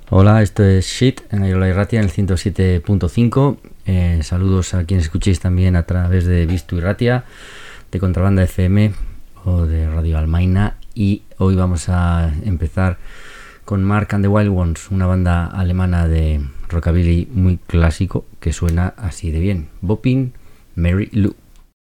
Hola, esto es Shit en Ayola Irratia en el 107.5. Saludos a quienes escuchéis también a través de Visto Irratia, de Contrabanda FM o de Radio Almaina. Y hoy vamos a empezar con Mark and the Wild Ones, una banda alemana de rockabilly muy clásico que suena así de bien. Bopping Mary Lou.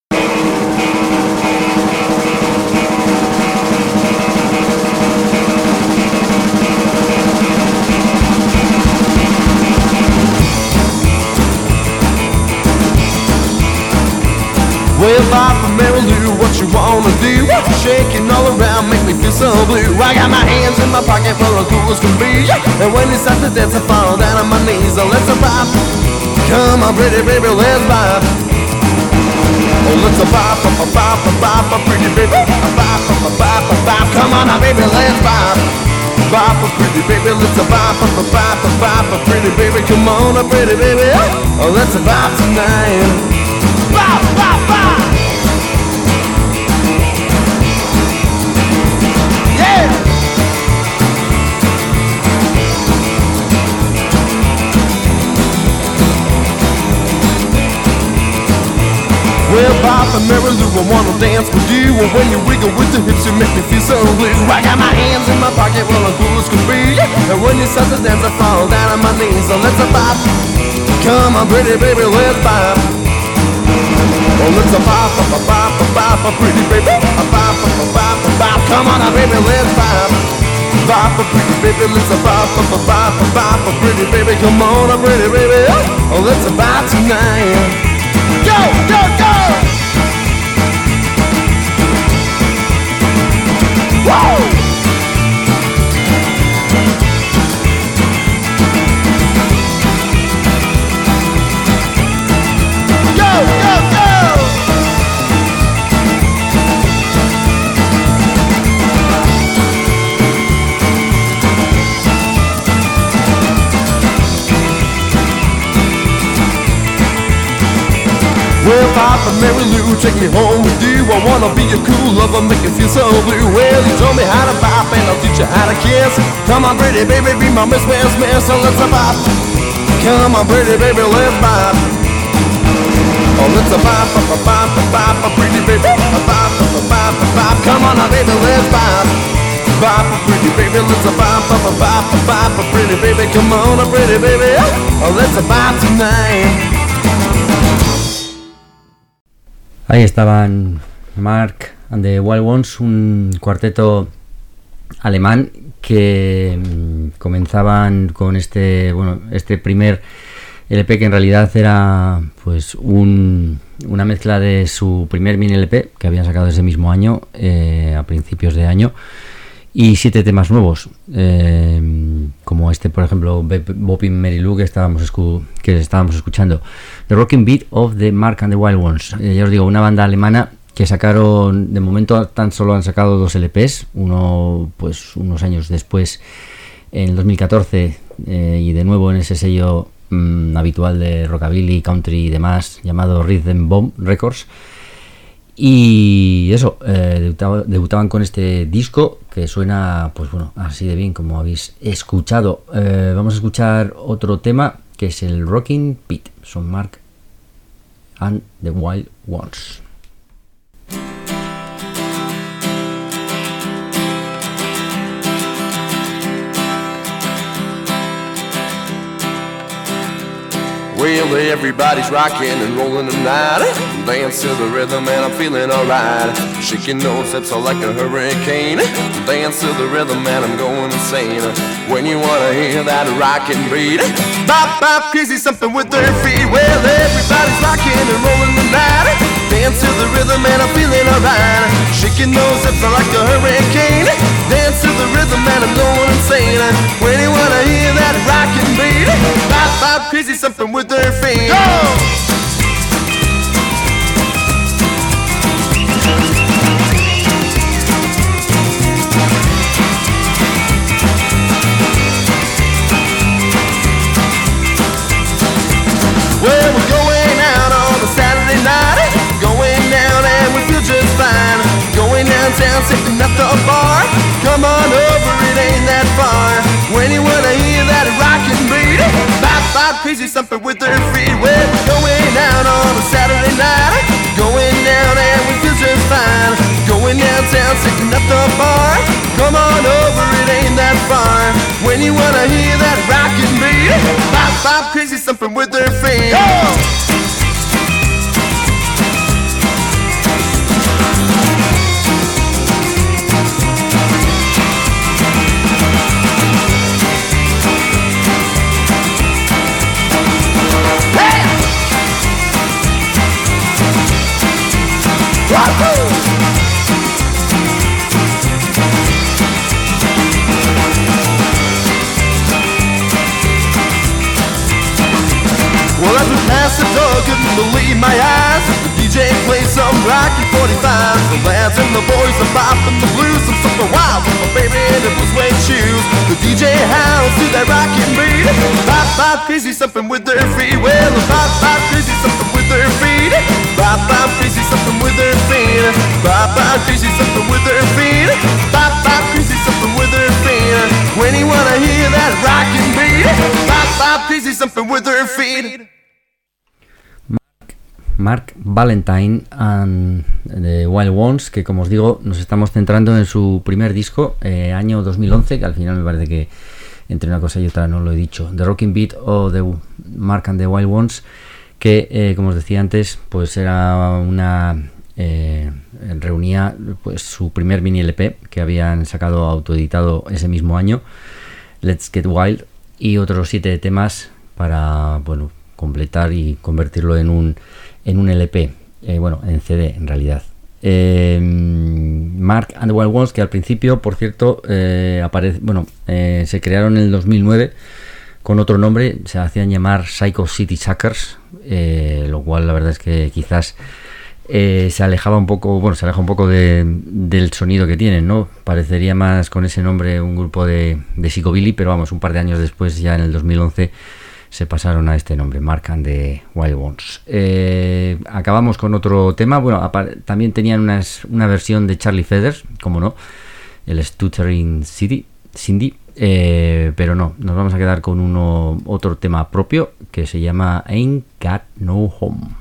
Well, Papa Mary Lou, what you wanna do? Shaking all around, make me feel so blue. I got my hands in my pocket full of cool as can be. And when you start to dance, I fall down on my knees. So let's bop. Come on, pretty baby, let's bop. Oh, let's bop, bop, bop, bop, pretty baby. Bop, bop, bop, bop. Come on, now, baby, let's bop. Bop, pretty baby, let's bop, bop, bop, bop, pretty baby. Come on, pretty baby. Oh, let's bop tonight. Bop, bop, bop. Yeah. Well, Papa Mary Lou, I wanna dance with you. And when you wiggle with the hips, you make me feel so blue. I got my hands in my pocket, well, I'm cool as can be. And when you start to dance, I fall down on my knees. So let's bop. Come on, pretty baby, let's bop. Oh, let's a bop, bop, bop, bop, bop, pretty baby. A bop, bop, bop, bop. Come on, now, baby, let's bop. Bop, pretty baby, let's a bop, bop, bop, bop, pretty baby. Come on, pretty baby. Oh, let's a bop tonight. Go, go, go. Woo! Well, Papa Mary Lou, take me home with you. I wanna be your cool lover, make you feel so blue. Well, you told me how to bop and I'll teach you how to kiss. Come on, pretty baby, be my miss, miss, miss. So let's bop. Come on, pretty baby, let's bop. Oh, let's bop, bop, bop, bop, bop, pretty baby. Bop, bop, bop, bop. Come on, now, baby, let's bop. Bop, pretty baby, let's bop, bop, bop, bop, bop, pretty baby. Come on, pretty baby. Oh, let's bop tonight. Ahí estaban Mark and the Wild Ones, un cuarteto alemán que comenzaban con este primer LP que en realidad era pues una mezcla de su primer mini LP que habían sacado ese mismo año, a principios de año, y 7 temas nuevos, como este, por ejemplo, Bopping Mary Lou que estábamos escuchando. The Rocking Beat of the Mark and the Wild Ones. Ya os digo, una banda alemana que sacaron, de momento tan solo han sacado 2 LPs, uno pues unos años después, en el 2014, y de nuevo en ese sello habitual de rockabilly, country y demás, llamado Rhythm Bomb Records. Y eso, debutaban con este disco que suena, pues bueno, así de bien como habéis escuchado. Vamos a escuchar otro tema que es el Rocking Beat. Son Mark and the Wild Ones. Well, everybody's rocking and rolling tonight. Dance to the rhythm and I'm feeling alright. Shaking those hips all like a hurricane. Dance to the rhythm and I'm going insane. When you wanna hear that rockin' beat, bop, bop, crazy something with their feet. Well, everybody's rocking and rolling tonight. Dance to the rhythm and I'm feeling alright. Shaking those hips all like a hurricane. Dance to the rhythm and I'm going insane. When you wanna hear that rockin' beat, bop, bop, crazy something with their feet. Go! Well, we're going out on a Saturday night. Going down and we feel just fine. Going downtown, sitting at the bar. Come on over, it ain't that far. When you wanna hear that rock crazy something with their feet. Well, we're going out on a Saturday night, going down and we feel just fine. Going downtown, sitting at the bar. Come on over, it ain't that far. When you wanna hear that rockin' beat, bop bop, crazy something with their feet. Well, as we passed the door, couldn't believe my eyes. The DJ played some rockin' 45s. The lads and the boys are bopping the blues. I'm super wild with my baby in the blue suede shoes. The DJ howls to that rockin' beat. Bop, bop, crazy something with their feet. Well, bop, bop, crazy something with their feet. Bop, bop, crazy something with their feet. Bop, bop, crazy something with their feet. Bop, bop, crazy something with their feet. When you wanna hear that rockin' beat, bop, bop, crazy something with their feet. Mark Valentine and the Wild Ones, que como os digo nos estamos centrando en su primer disco, año 2011, que al final me parece que entre una cosa y otra no lo he dicho, The Rocking Beat o The Mark and the Wild Ones, que como os decía antes, pues era una reunía pues su primer mini LP que habían sacado autoeditado ese mismo año, Let's Get Wild, y otros 7 temas para, bueno, completar y convertirlo en un LP, bueno, en CD en realidad. Mark and the Wild Ones, que al principio, por cierto, se crearon en el 2009 con otro nombre, se hacían llamar Psycho City Suckers, lo cual la verdad es que quizás se aleja un poco del sonido que tienen, ¿no? Parecería más con ese nombre un grupo de psicobilly, pero vamos, un par de años después, ya en el 2011, se pasaron a este nombre, Mark and the Wild Ones. Acabamos con otro tema. Bueno, también tenían una versión de Charlie Feathers, como no, el Stuttering Cindy, pero no, nos vamos a quedar con otro tema propio que se llama Ain't Got No Home.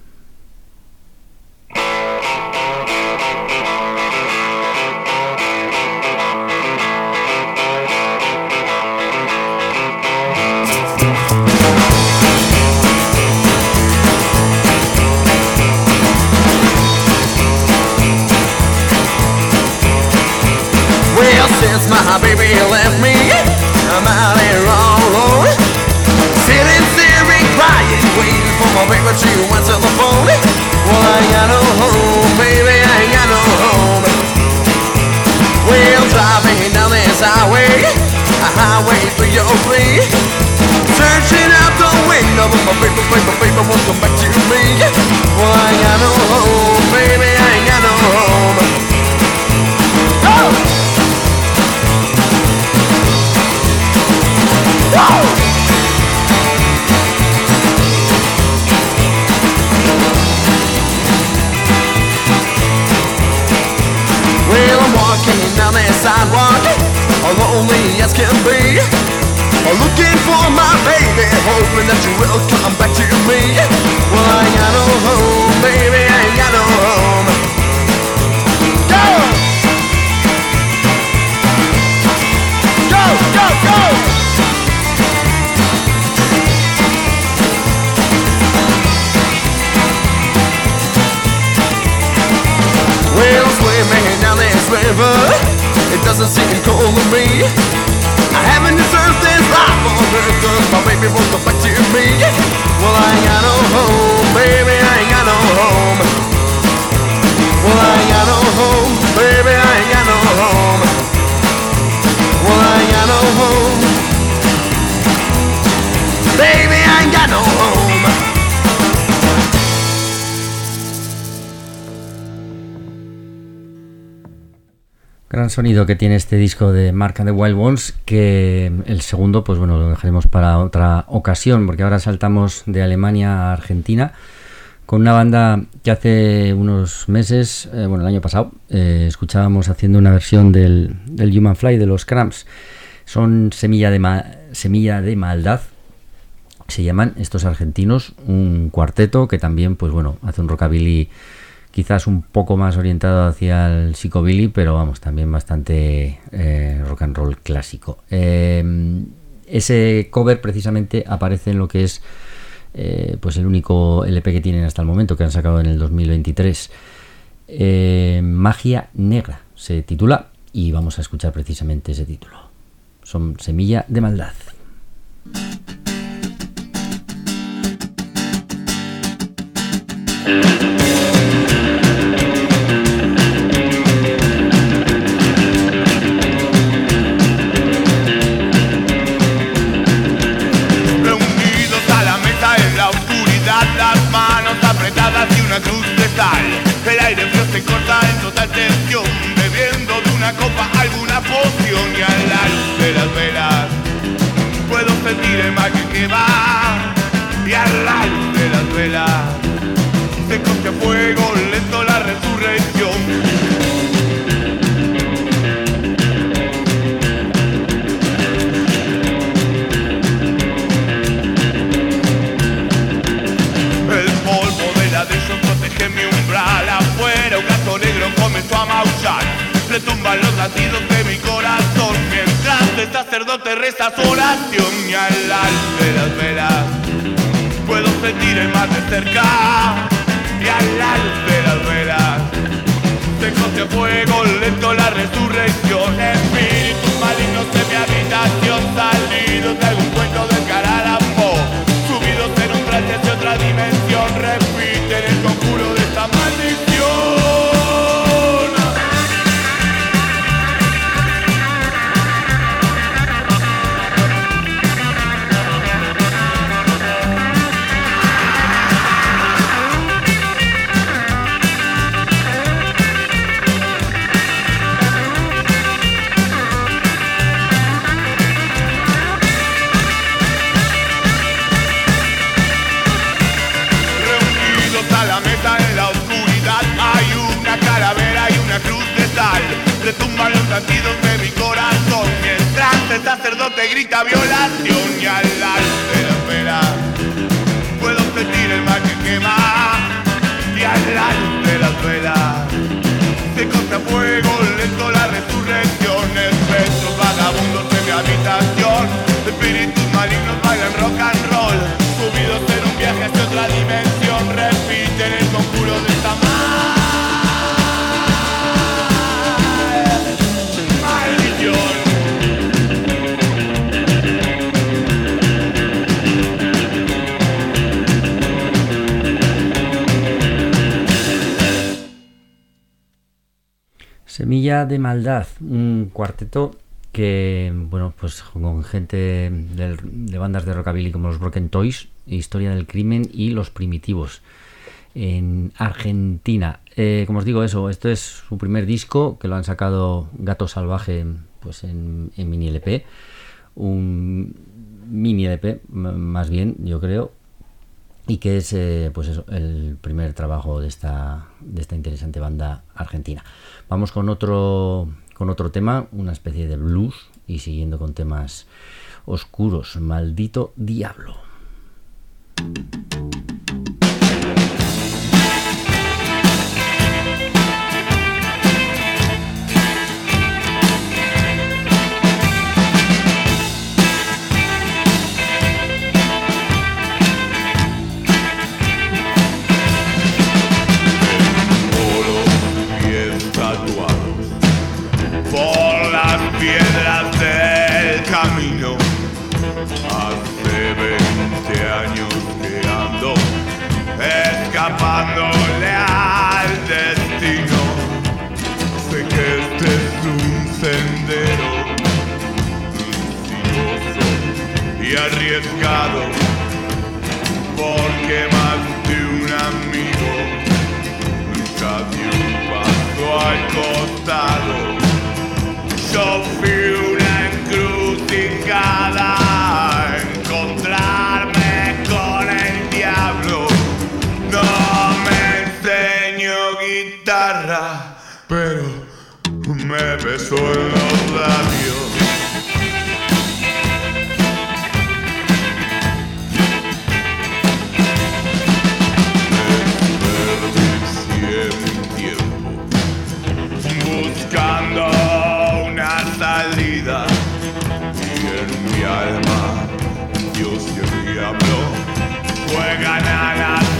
Since my baby left me, I'm out here all alone, sitting, staring, crying, waiting for my baby to answer the phone. Well, I ain't got no home, baby, I ain't got no home. Well, driving down this highway, a highway 303, searching out the window, but my baby won't come back to me. Well, I ain't got no home, baby, I ain't got no home. Oh! Well, I'm walking down that sidewalk, lonely as can be, looking for my baby, hoping that you will come back to me. Well, I ain't got no home, baby, I ain't got no home. Go! Go, go, go! Well, swimming down this river, it doesn't seem cold to me. I haven't deserved this life on earth, 'cause my baby won't come back to me. Well, I ain't got no home, baby, I ain't got no home. Well, I ain't got no home, baby, I ain't got no home. Well, I ain't got no home, baby, I ain't got no home. Gran sonido que tiene este disco de Mark and the Wild Ones, que el segundo, pues bueno, lo dejaremos para otra ocasión, porque ahora saltamos de Alemania a Argentina con una banda que hace unos meses, el año pasado, escuchábamos haciendo una versión del Human Fly de los Cramps. Son Semilla de Maldad, se llaman estos argentinos, un cuarteto que también, pues bueno, hace un rockabilly quizás un poco más orientado hacia el psicobilly, pero vamos, también bastante rock and roll clásico. Ese cover precisamente aparece en lo que es pues el único LP que tienen hasta el momento, que han sacado en el 2023. Magia Negra se titula, y vamos a escuchar precisamente ese título. Son Semilla de Maldad. El aire frío se corta en total tensión, bebiendo de una copa alguna poción, y a la luz de las velas puedo sentir el mal que va, y a la luz de las velas se coge a fuego lento la resurrección. Protege mi umbral, afuera un gato negro comenzó a maullar. Retumban los latidos de mi corazón mientras el sacerdote reza su oración, y a la luz de las velas puedo sentir el mar de cerca, y a la luz de las velas se coge a fuego lento la resurrección. Espíritus malignos en mi habitación, salidos de algún cuento de Caralambó, subidos en un trance de otra dimensión, repiten el conjuro de esta maldición. Retumban los latidos de mi corazón mientras el sacerdote grita violación, y a la luz de las velas puedo sentir el mal que quema, y a la luz de las velas se coge a fuego lento la resurrección. Espectros vagabundos en mi habitación, espíritus malignos bailan rock and roll, subidos en un viaje hacia otra dimensión, repiten el conjuro de esta maldición. Semilla de Maldad, un cuarteto que, bueno, pues con gente de bandas de rockabilly como los Broken Toys, Historia del Crimen y Los Primitivos, en Argentina. Como os digo, esto es su primer disco, que lo han sacado Gato Salvaje, pues en mini LP, un mini LP más bien, yo creo, y que es pues eso, el primer trabajo de esta interesante banda argentina. Vamos con otro tema, una especie de blues, y siguiendo con temas oscuros. Maldito Diablo. Piedras del camino, hace 20 años que ando escapándole al destino. Sé que este es un sendero sinuoso y arriesgado, porque más de un amigo nunca dio un paso al costado. Yo fui una encrucijada, encontrarme con el diablo. No me enseñó guitarra, pero me besó en los labios.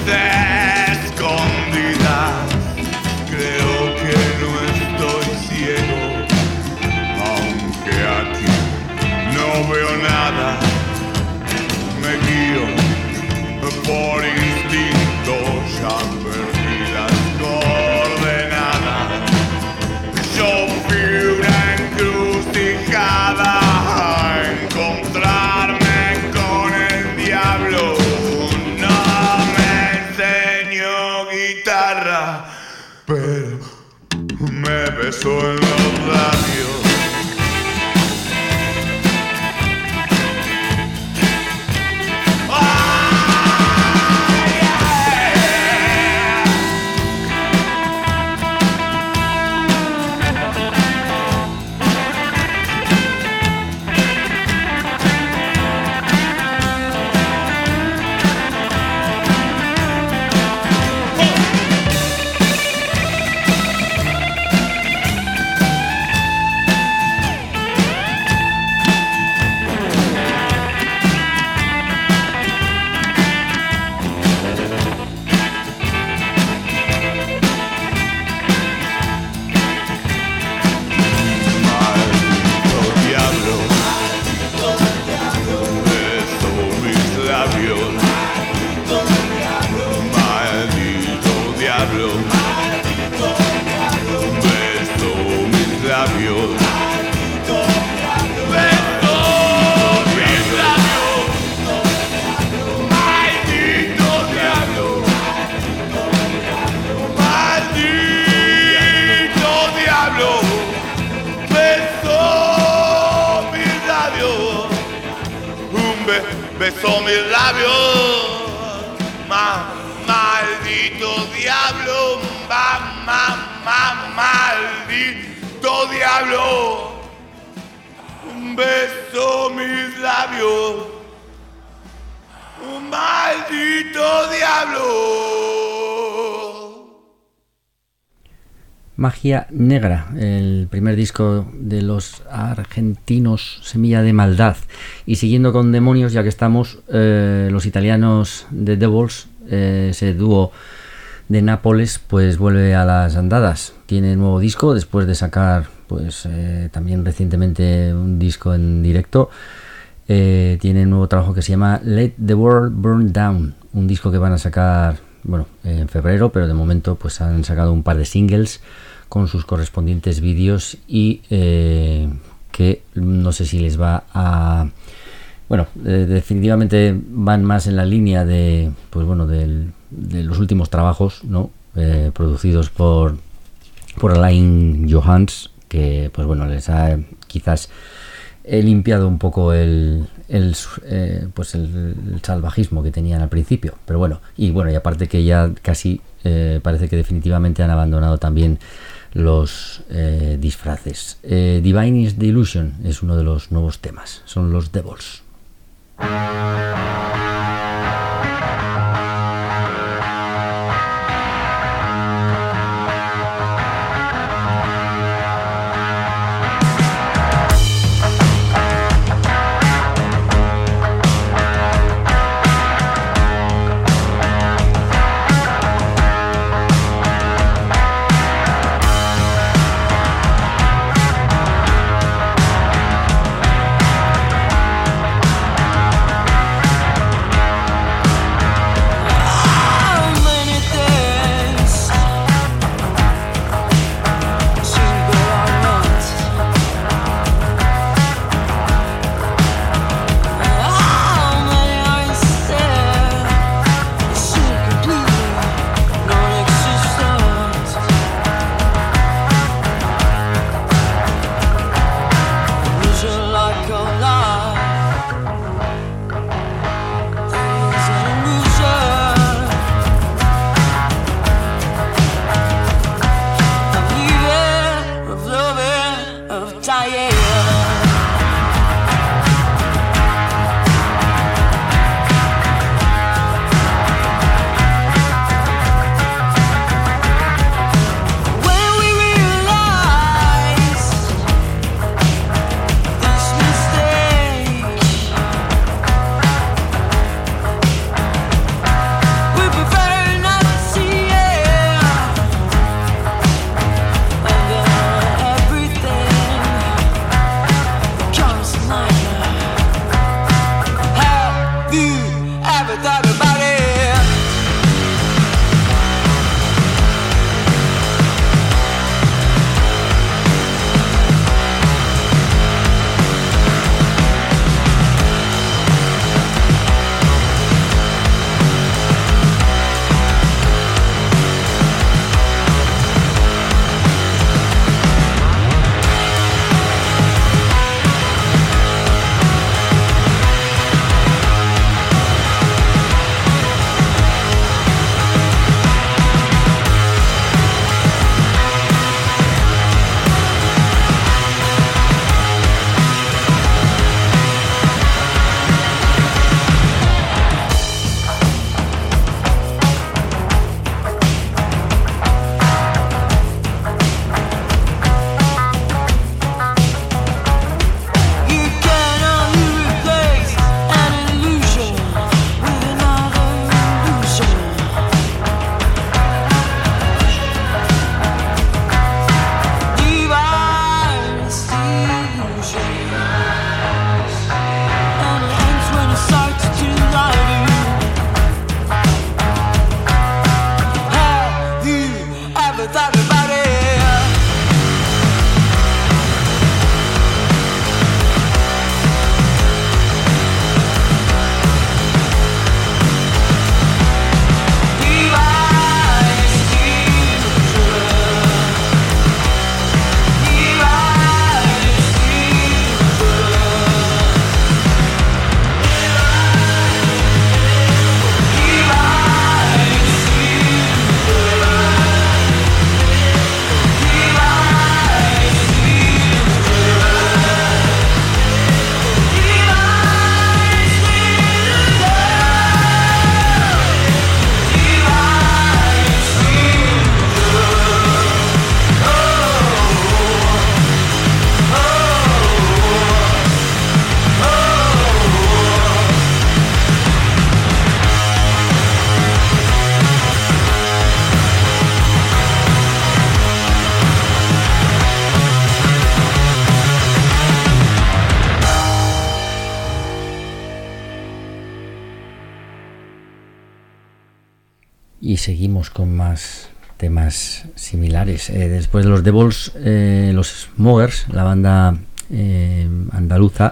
escondidas. Creo que no estoy ciego, aunque aquí no veo nada. Me guío por instinto, ya perdí las coordenadas. Yo fui una encrucijada a encontrarme con el diablo. No me enseñó guitarra, pero me besó en los labios. Besó mis labios, maldito diablo, maldito diablo, besó mis labios, maldito diablo. Magia Negra, el primer disco de los argentinos Semilla de Maldad. Y siguiendo con Demonios, ya que estamos, los italianos The Devils, ese dúo de Nápoles, pues vuelve a las andadas. Tiene nuevo disco después de sacar pues también recientemente un disco en directo. Tiene un nuevo trabajo que se llama Let the World Burn Down, un disco que van a sacar en febrero, pero de momento pues han sacado un par de singles con sus correspondientes vídeos y que no sé si les va a... definitivamente van más en la línea de los últimos trabajos, ¿no? Producidos por Alain Johans, que les ha quizás limpiado un poco el salvajismo que tenían al principio, pero y aparte que ya casi parece que definitivamente han abandonado también los disfraces. Divine is the Illusion es uno de los nuevos temas, son los Devils. Y seguimos con más temas similares. Después de los Devils, los Smokers, la banda andaluza,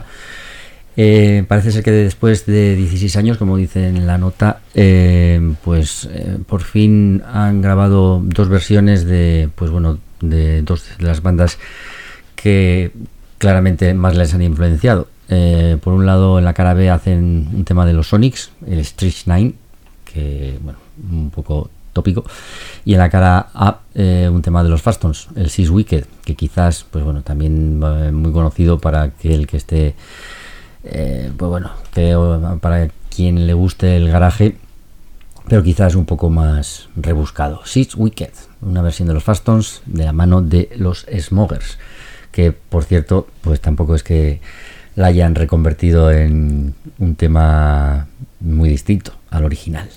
parece ser que después de 16 años, como dice en la nota, por fin han grabado dos versiones de dos de las bandas que claramente más les han influenciado. Por un lado, en la cara B hacen un tema de los Sonics, el Street Nine, que un poco tópico, y en la cara A un tema de los Fastons, el Six Wicked, que quizás también muy conocido para aquel que esté para quien le guste el garaje, pero quizás un poco más rebuscado. Six Wicked, una versión de los Fastons de la mano de los Smokers, que por cierto pues tampoco es que la hayan reconvertido en un tema muy distinto al original.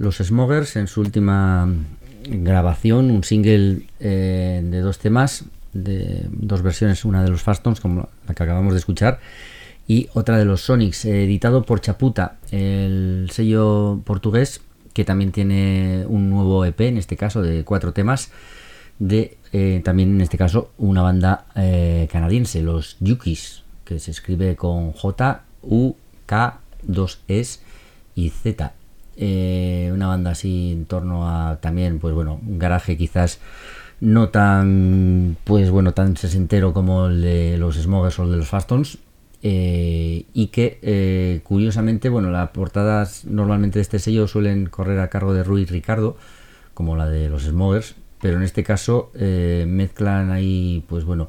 los Smokers en su última grabación, un single de 2 temas, de 2 versiones, una de los Fastons, como la que acabamos de escuchar, y otra de los Sonics, editado por Chaputa, el sello portugués, que también tiene un nuevo EP, en este caso de 4 temas, de también en este caso una banda canadiense, los Yukis, que se escribe con J, U, K, 2 S y Z. Una banda así en torno a también, pues bueno, un garaje quizás no tan, pues bueno, tan sesentero como el de los Smokers o el de los Fastons, y que curiosamente, bueno, las portadas normalmente de este sello suelen correr a cargo de Rui Ricardo, como la de los Smokers, pero en este caso mezclan ahí, pues bueno,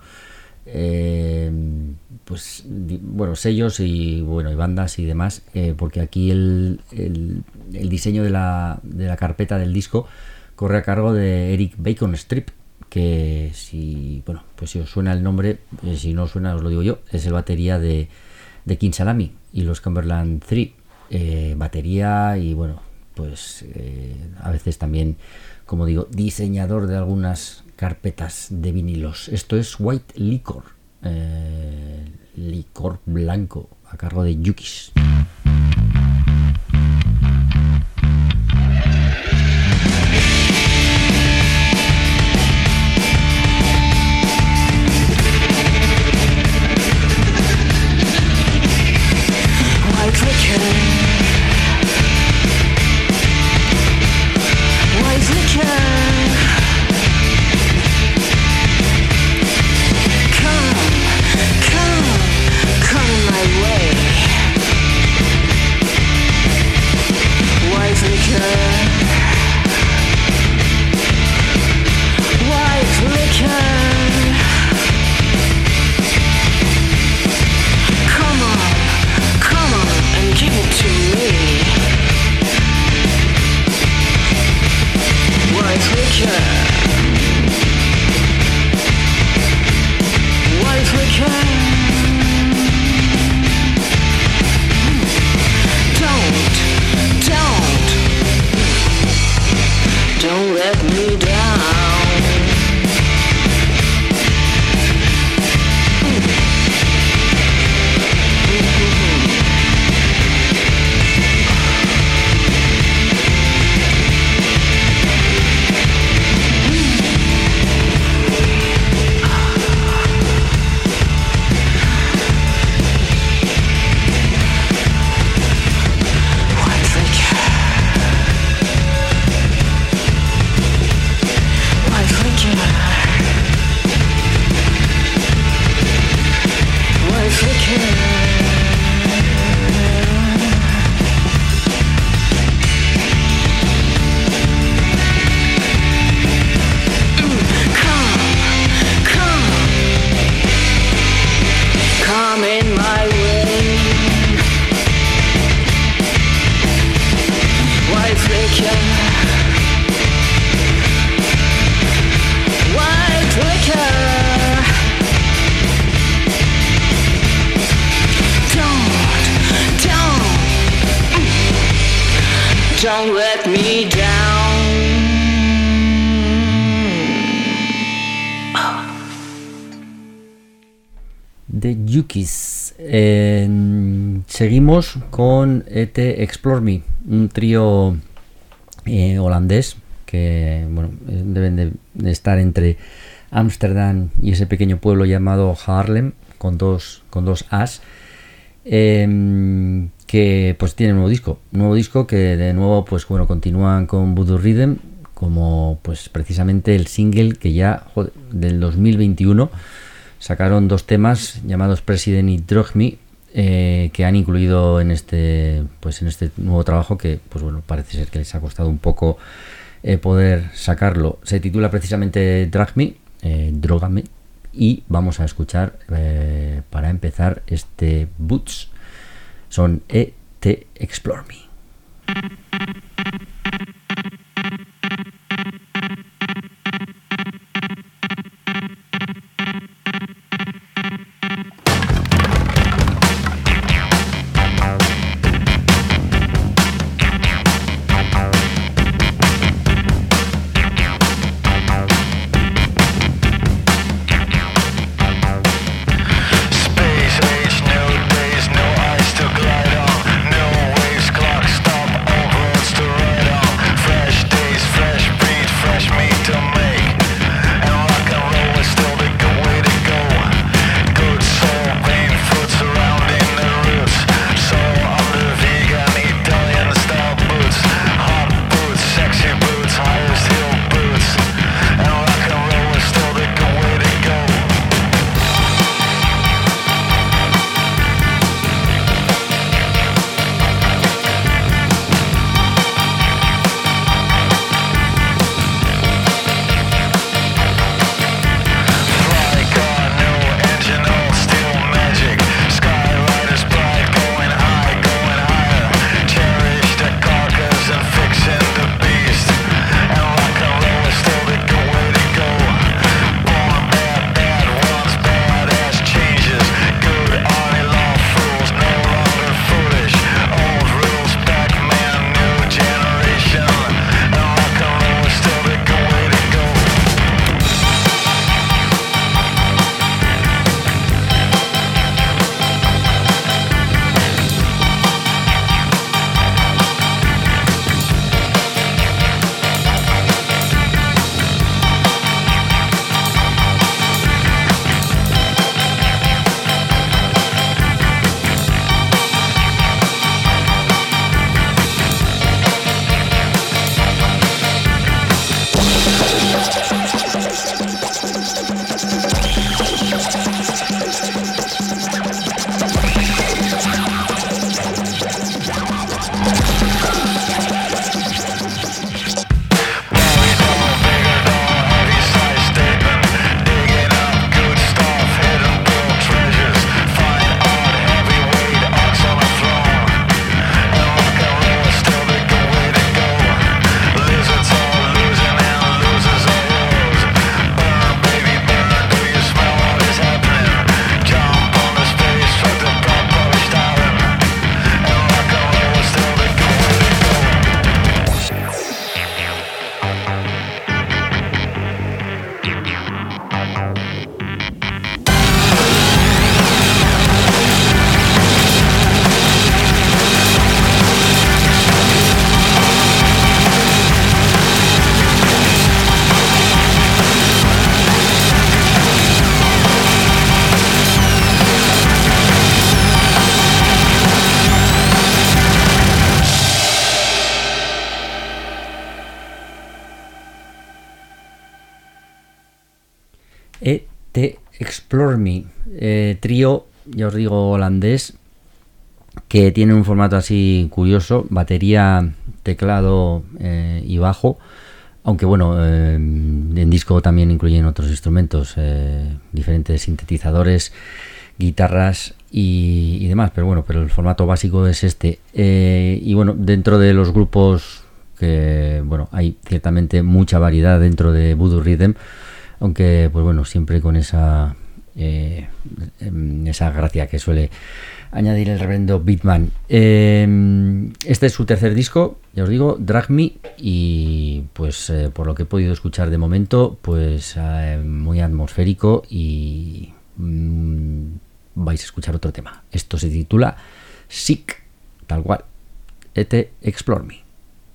sellos y bueno, y bandas y demás, porque aquí el diseño de la carpeta del disco corre a cargo de Eric Bacon Strip, que si os suena el nombre, si no suena os lo digo yo, es el batería de King Salami y los Cumberland 3, batería y bueno, pues a veces también, como digo, diseñador de algunas carpetas de vinilos. Esto es White Liquor, licor blanco, a cargo de Yukis. Don't let me down. The Yukis. Seguimos con ET Explore Me, un trío holandés que bueno, deben de estar entre Ámsterdam y ese pequeño pueblo llamado Haarlem, con dos As, que pues tiene un nuevo disco que de nuevo pues bueno, continúan con Voodoo Rhythm, como pues precisamente el single que ya del 2021 sacaron 2 temas llamados President y Drug Me, que han incluido en este nuevo trabajo, que pues bueno, parece ser que les ha costado un poco poder sacarlo. Se titula precisamente Drug Me, Drógame, y vamos a escuchar para empezar este Boots. Son ET Explore Me. Explore Me, trío, ya os digo, holandés, que tiene un formato así curioso, batería, teclado y bajo, aunque bueno, en disco también incluyen otros instrumentos, diferentes sintetizadores, guitarras y demás, pero el formato básico es este. Y bueno, dentro de los grupos, que bueno, hay ciertamente mucha variedad dentro de Voodoo Rhythm, aunque pues bueno, siempre con esa gracia que suele añadir el reverendo Beatman. Este es su tercer disco, ya os digo, Drag Me, y pues por lo que he podido escuchar de momento, pues muy atmosférico, y vais a escuchar otro tema. Esto se titula Sick, tal cual. Explore Me.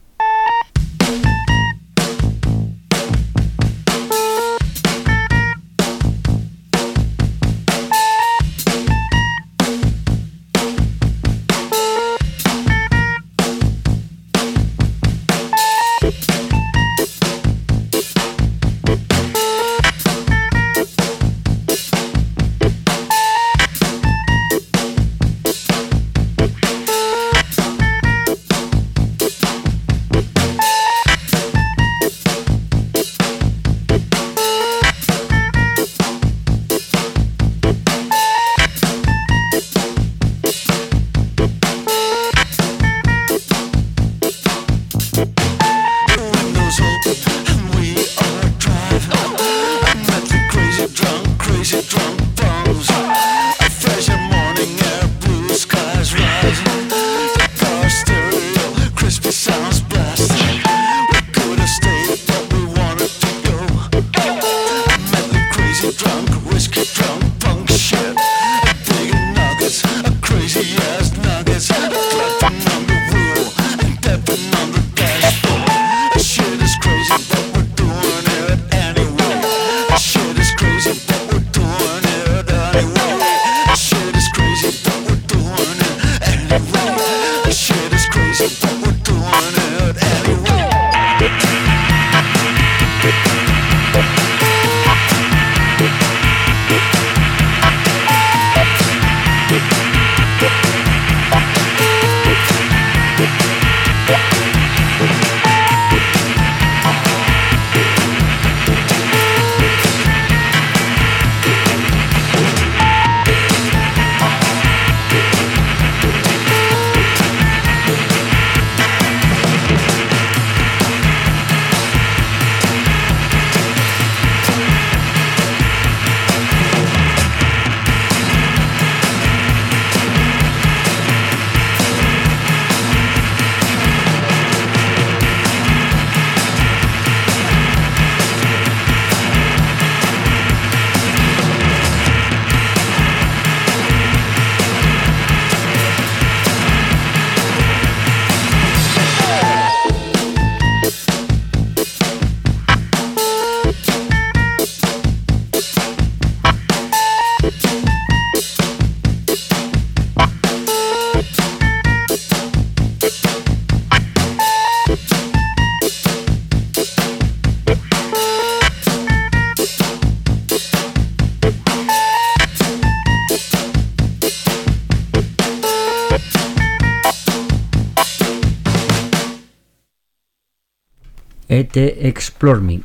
Explore Me,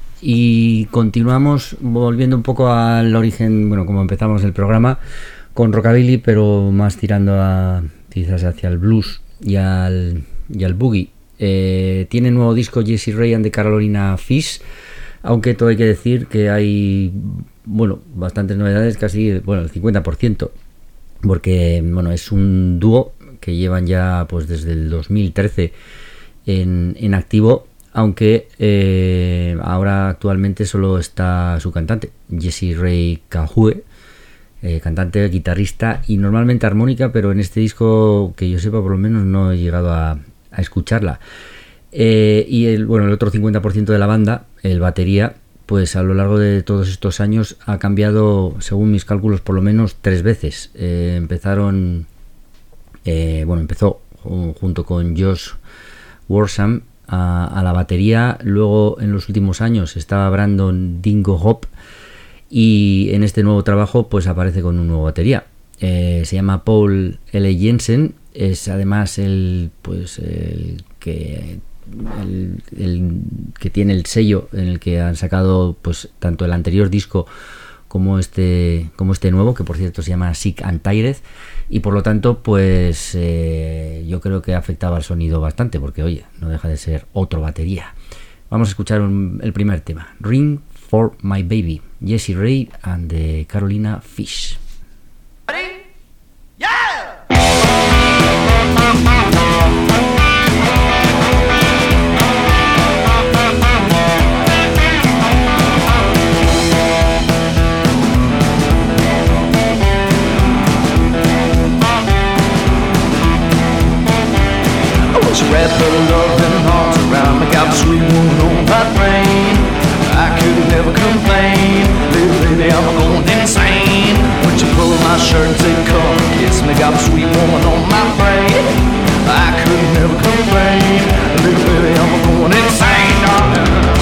y continuamos volviendo un poco al origen, bueno, como empezamos el programa, con rockabilly, pero más tirando quizás hacia el blues y al boogie. Tiene nuevo disco Jessie Ray and the Carolina Fish, aunque todo hay que decir que hay, bueno, bastantes novedades, casi, bueno, el 50%, porque, bueno, es un dúo que llevan ya pues desde el 2013 en activo, aunque ahora actualmente solo está su cantante, Jessie Ray Cahue, cantante, guitarrista y normalmente armónica, pero en este disco, que yo sepa, por lo menos no he llegado a escucharla. Y el otro 50% de la banda, el batería, pues a lo largo de todos estos años ha cambiado, según mis cálculos, por lo menos 3 veces. Empezó junto con Josh Worsham a la batería, luego en los últimos años estaba Brandon Dingo Hop, y en este nuevo trabajo pues aparece con un nuevo batería. Se llama Paul L. Jensen, es además el que tiene el sello en el que han sacado pues tanto el anterior disco como este nuevo, que por cierto se llama Sick and Tired, y por lo tanto pues yo creo que afectaba al sonido bastante, porque oye, no deja de ser otro batería. Vamos a escuchar el primer tema, Ring for My Baby, Jessie Ray and the Carolina Fish. Wrap her loving arms around me, got a sweet woman on my brain. I could never complain, little baby, I'm going insane. When you pull my shirt and say come kiss me, got a sweet woman on my brain. I could never complain, little baby, I'm going insane, darling.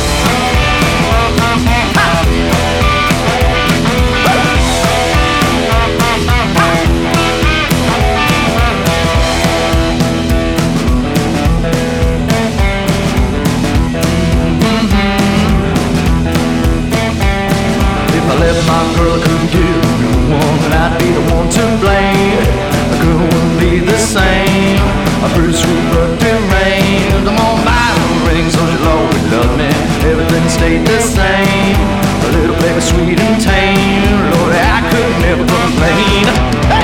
If my girl couldn't give me one, then I'd be the one to blame. A girl wouldn't be the same. A pretty sweet birthday rain. Come on, buy the ring so she'll always love me. Everything stayed the same. A little baby sweet and tame. Lord, I could never complain. Hey!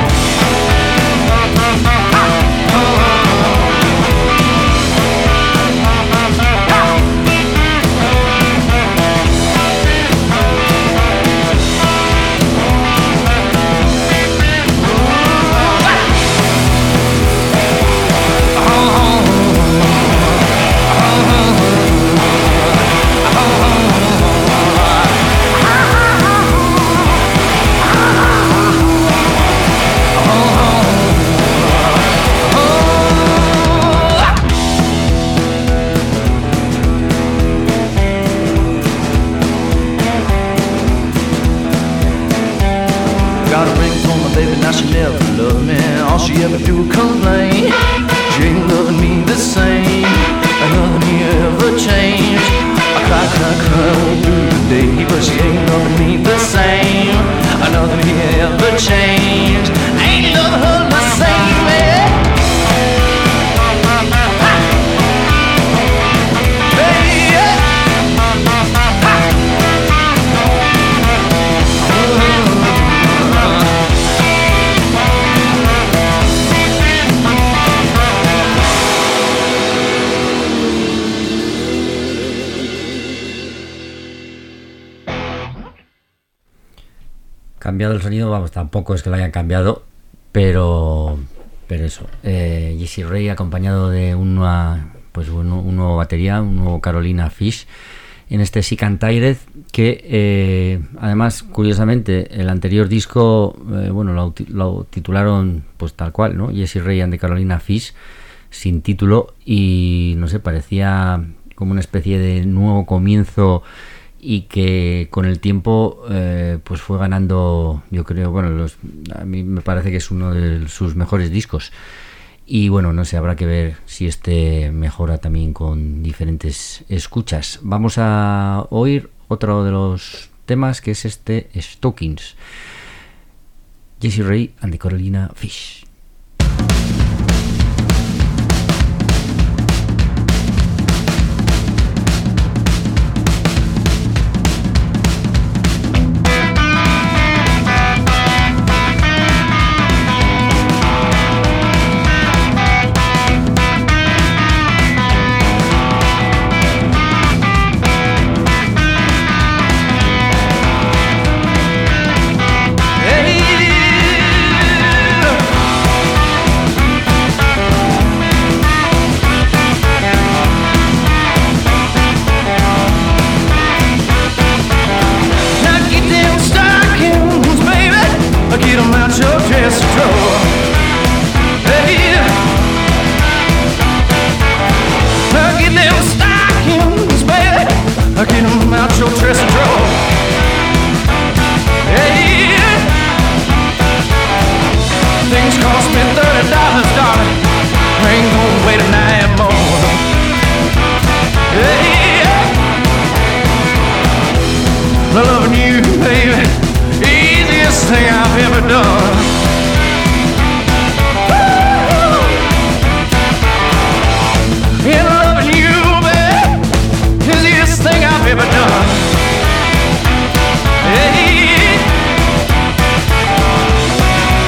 Now she never loved me, all she ever do complain. She ain't loving me the same, and nothing ever changed. I cry all through the day, but she ain't loving me the same, and nothing ever changed. I ain't loving her the same, man. Hey, yeah. Cambiado el sonido, vamos, tampoco es que lo hayan cambiado, pero eso, Jessie Ray acompañado de un nuevo batería, un nuevo Carolina Fish en este Sick and Tired, que además, curiosamente, el anterior disco, lo titularon pues tal cual, ¿no? Jessie Ray and the Carolina Fish, sin título, y no sé, parecía como una especie de nuevo comienzo, y que con el tiempo pues fue ganando, yo creo, a mí me parece que es uno de sus mejores discos, y bueno, no sé, habrá que ver si este mejora también con diferentes escuchas. Vamos a oír otro de los temas, que es este Stockings, Jessie Ray and the Carolina Fish. Hey,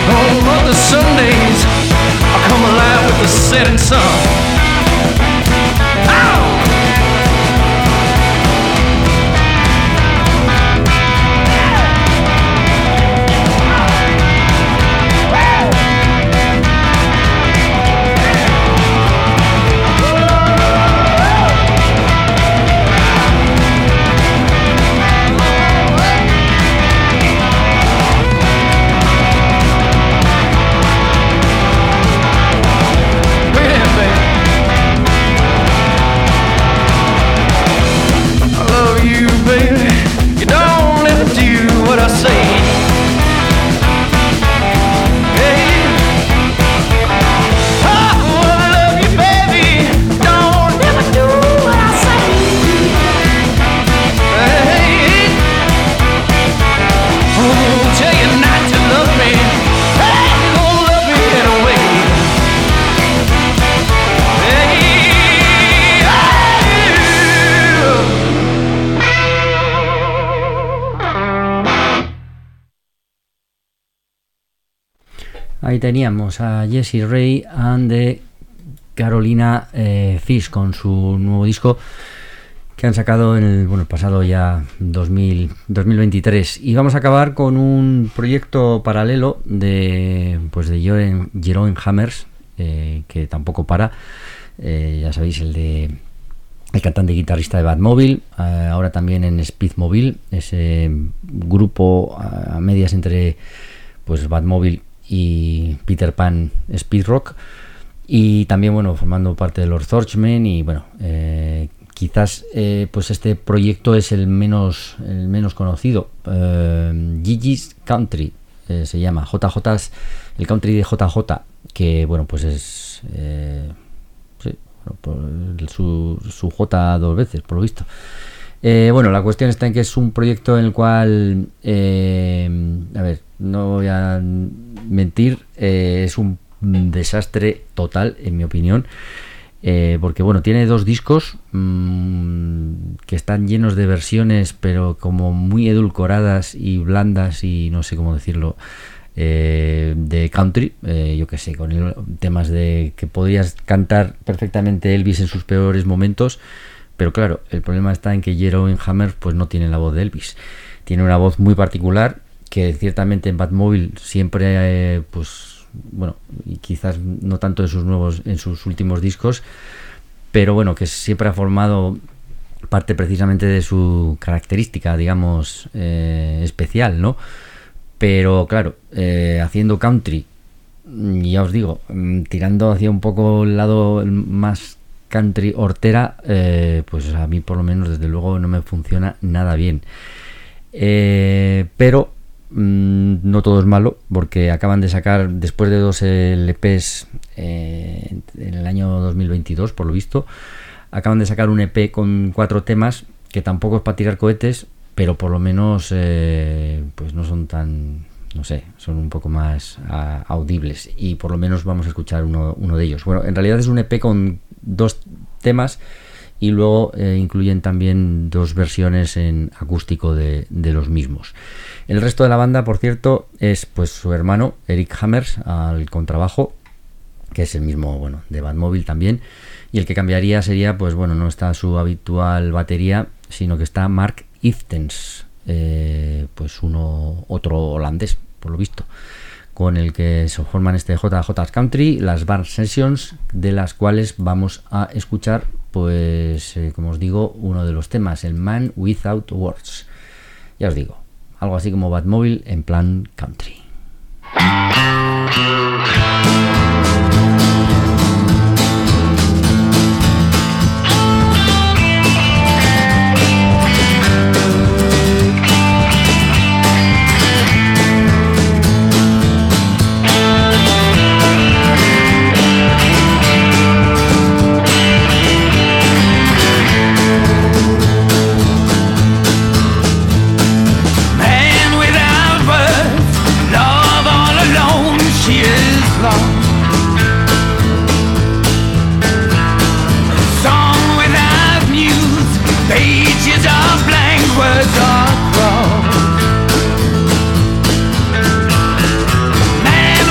Oh, mother Sundays, I come alive with the setting sun. Ow! Ahí teníamos a Jessie Ray and the Carolina Fish con su nuevo disco que han sacado en el pasado ya 2023. Y vamos a acabar con un proyecto paralelo de Jeroen Hammers, que tampoco para. Ya sabéis, el cantante y guitarrista de Batmobile, ahora también en Speedmobile, ese grupo a medias entre Batmobile y Peter Pan Speed Rock, y también formando parte de los Torchmen. Y quizás este proyecto es el menos conocido. Gigi's Country se llama, JJ's, el country de JJ, que es su J dos veces, por lo visto. La cuestión está en que es un proyecto en el cual, no voy a mentir, es un desastre total, en mi opinión, porque tiene dos discos que están llenos de versiones, pero como muy edulcoradas y blandas, y no sé cómo decirlo, de country, yo que sé, con temas de que podrías cantar perfectamente Elvis en sus peores momentos. Pero claro, el problema está en que Jeroen Hammers no tiene la voz de Elvis. Tiene una voz muy particular que ciertamente en Batmobile siempre, y quizás no tanto en sus últimos discos, pero que siempre ha formado parte precisamente de su característica, digamos, especial, ¿no? Pero claro, haciendo country, ya os digo, tirando hacia un poco el lado más country hortera, a mí por lo menos desde luego no me funciona nada bien, pero no todo es malo, porque acaban de sacar, después de 2 LPs en el año 2022, por lo visto, acaban de sacar un EP con 4 temas, que tampoco es para tirar cohetes, pero por lo menos no son tan, no sé, son un poco más audibles, y por lo menos vamos a escuchar uno de ellos. En realidad es un EP con 2 temas, y luego incluyen también 2 versiones en acústico de los mismos. El resto de la banda, por cierto, es su hermano Eric Hammers al contrabajo, que es el mismo de Batmobile también, y el que cambiaría sería no está su habitual batería, sino que está Mark Iftens, otro holandés, por lo visto, con el que se forman este JJ's Country, las Bar Sessions, de las cuales vamos a escuchar, como os digo, uno de los temas, el Man Without Words. Ya os digo, algo así como Batmobile en plan country. Words are crossed. Man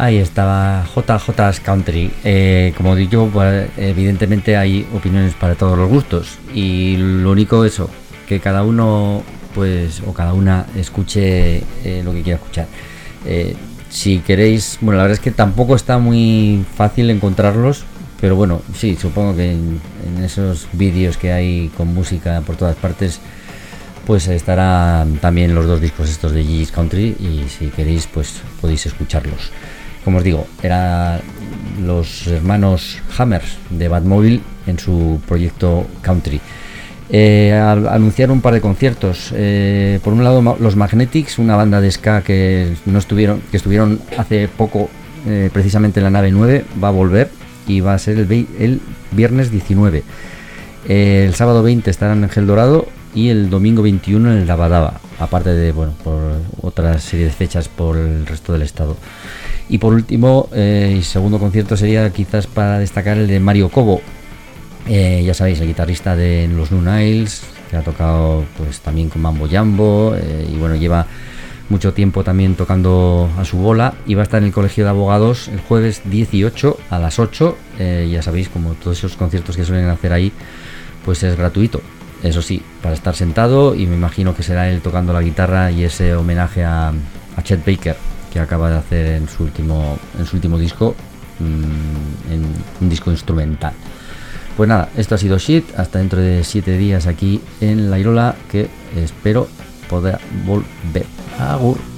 Ahí estaba JJ's Country. Como digo, pues, evidentemente hay opiniones para todos los gustos. Y lo único eso, que cada uno, pues, o cada una escuche lo que quiera escuchar. Si queréis, bueno, la verdad es que tampoco está muy fácil encontrarlos. Pero bueno, sí, supongo que en esos vídeos que hay con música por todas partes, pues estarán también los dos discos estos de JJ's Country. Y si queréis, pues podéis escucharlos. Como os digo, eran los hermanos Hammers de Batmobile en su proyecto Country. Anunciaron un par de conciertos. Por un lado, los Magnetics, una banda de ska que estuvieron hace poco, precisamente en la nave 9, va a volver y va a ser el viernes 19. El sábado 20 estarán en Gel Dorado y el domingo 21 en el Dabadaba, aparte de, bueno, por otra serie de fechas por el resto del estado. Y por último, y segundo concierto sería quizás para destacar el de Mario Cobo, ya sabéis, el guitarrista de los Blue Niles, que ha tocado pues también con Mambo Jambo, y bueno, lleva mucho tiempo también tocando a su bola, y va a estar en el Colegio de Abogados el jueves 18 a las 8, ya sabéis, como todos esos conciertos que suelen hacer ahí, pues es gratuito. Eso sí, para estar sentado, y me imagino que será él tocando la guitarra y ese homenaje a Chet Baker que acaba de hacer en su último disco, en un disco instrumental. Pues nada, esto ha sido Shit, hasta dentro de 7 días aquí en La Irola, que espero poder volver. Agur.